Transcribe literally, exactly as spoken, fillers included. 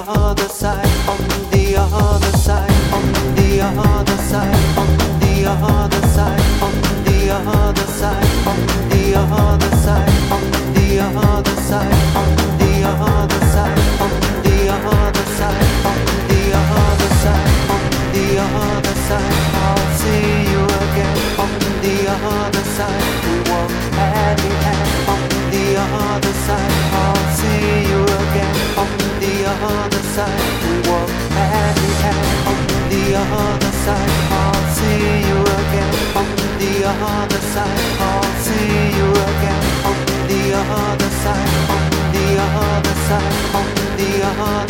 other side, on the other side, on the other side, on the other side, on the other side, on the other side, on the other side, on the other side, on the other side, on the other side, on the other side. I'll see you again on the other side. We walk hand in hand on the other side. I'll see you again on the other side. We walk hand in hand on the other side. I'll see you again on the other side. I'll see you again on the other side. On the other side. On the other